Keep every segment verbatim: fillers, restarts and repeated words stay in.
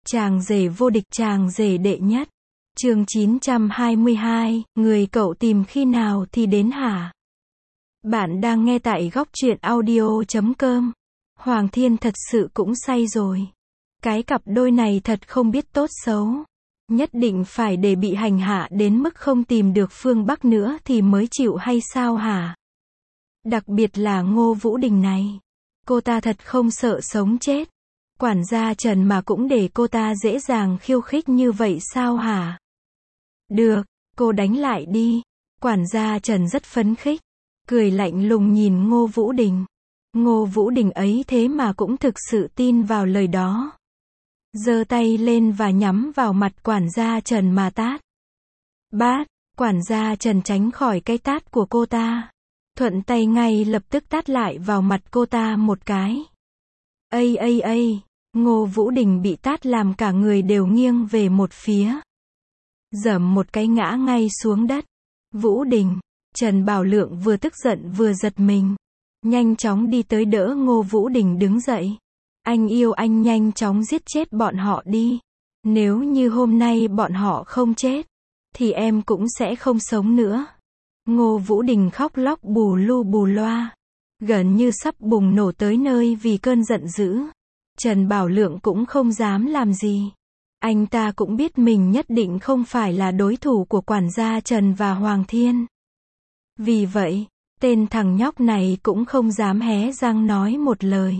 Chàng rể vô địch, chàng rể đệ nhất. Chương chín trăm hai mươi hai, người cậu tìm khi nào thì đến hả? Bạn đang nghe tại góc truyện audio chấm com. Hoàng Thiên thật sự cũng say rồi. Cái cặp đôi này thật không biết tốt xấu. Nhất định phải để bị hành hạ đến mức không tìm được phương Bắc nữa thì mới chịu hay sao hả? Đặc biệt là Ngô Vũ Đình này. Cô ta thật không sợ sống chết. Quản gia Trần mà cũng để cô ta dễ dàng khiêu khích như vậy sao hả? Được, cô đánh lại đi. Quản gia Trần rất phấn khích. Cười lạnh lùng nhìn Ngô Vũ Đình. Ngô Vũ Đình ấy thế mà cũng thực sự tin vào lời đó. Giơ tay lên và nhắm vào mặt quản gia Trần mà tát. Bát, quản gia Trần tránh khỏi cái tát của cô ta. Thuận tay ngay lập tức tát lại vào mặt cô ta một cái. Ây ây ây, Ngô Vũ Đình bị tát làm cả người đều nghiêng về một phía. Giẫm một cái ngã ngay xuống đất. Vũ Đình, Trần Bảo Lượng vừa tức giận vừa giật mình. Nhanh chóng đi tới đỡ Ngô Vũ Đình đứng dậy. Anh yêu anh nhanh chóng giết chết bọn họ đi. Nếu như hôm nay bọn họ không chết, thì em cũng sẽ không sống nữa. Ngô Vũ Đình khóc lóc bù lu bù loa. Gần như sắp bùng nổ tới nơi vì cơn giận dữ. Trần Bảo Lượng cũng không dám làm gì. Anh ta cũng biết mình nhất định không phải là đối thủ của quản gia Trần và Hoàng Thiên. Vì vậy, tên thằng nhóc này cũng không dám hé răng nói một lời.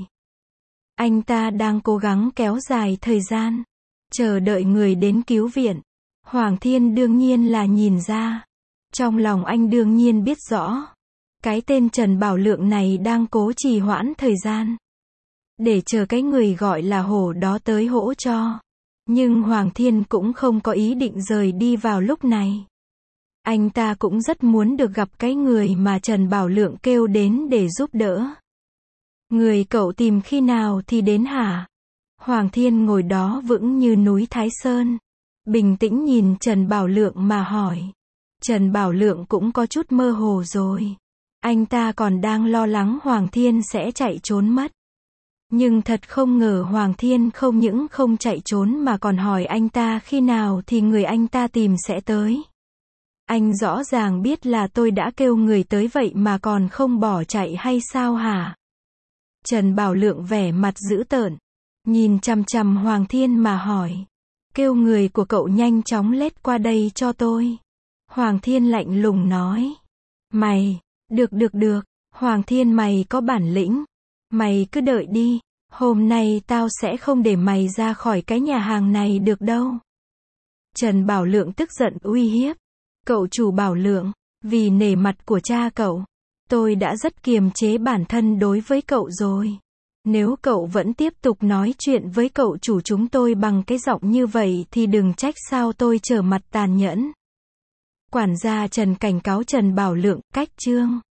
Anh ta đang cố gắng kéo dài thời gian, chờ đợi người đến cứu viện. Hoàng Thiên đương nhiên là nhìn ra. Trong lòng anh đương nhiên biết rõ. Cái tên Trần Bảo Lượng này đang cố trì hoãn thời gian. Để chờ cái người gọi là hổ đó tới hỗ cho. Nhưng Hoàng Thiên cũng không có ý định rời đi vào lúc này. Anh ta cũng rất muốn được gặp cái người mà Trần Bảo Lượng kêu đến để giúp đỡ. Người cậu tìm khi nào thì đến hả? Hoàng Thiên ngồi đó vững như núi Thái Sơn. Bình tĩnh nhìn Trần Bảo Lượng mà hỏi. Trần Bảo Lượng cũng có chút mơ hồ rồi. Anh ta còn đang lo lắng Hoàng Thiên sẽ chạy trốn mất. Nhưng thật không ngờ Hoàng Thiên không những không chạy trốn mà còn hỏi anh ta khi nào thì người anh ta tìm sẽ tới. Anh rõ ràng biết là tôi đã kêu người tới vậy mà còn không bỏ chạy hay sao hả? Trần Bảo Lượng vẻ mặt dữ tợn. Nhìn chằm chằm Hoàng Thiên mà hỏi. Kêu người của cậu nhanh chóng lết qua đây cho tôi. Hoàng Thiên lạnh lùng nói. Mày, được được được, Hoàng Thiên mày có bản lĩnh. Mày cứ đợi đi, hôm nay tao sẽ không để mày ra khỏi cái nhà hàng này được đâu. Trần Bảo Lượng tức giận uy hiếp. Cậu chủ Bảo Lượng, vì nể mặt của cha cậu, tôi đã rất kiềm chế bản thân đối với cậu rồi. Nếu cậu vẫn tiếp tục nói chuyện với cậu chủ chúng tôi bằng cái giọng như vậy thì đừng trách sao tôi trở mặt tàn nhẫn. Quản gia Trần cảnh cáo Trần Bảo Lượng, cách chương.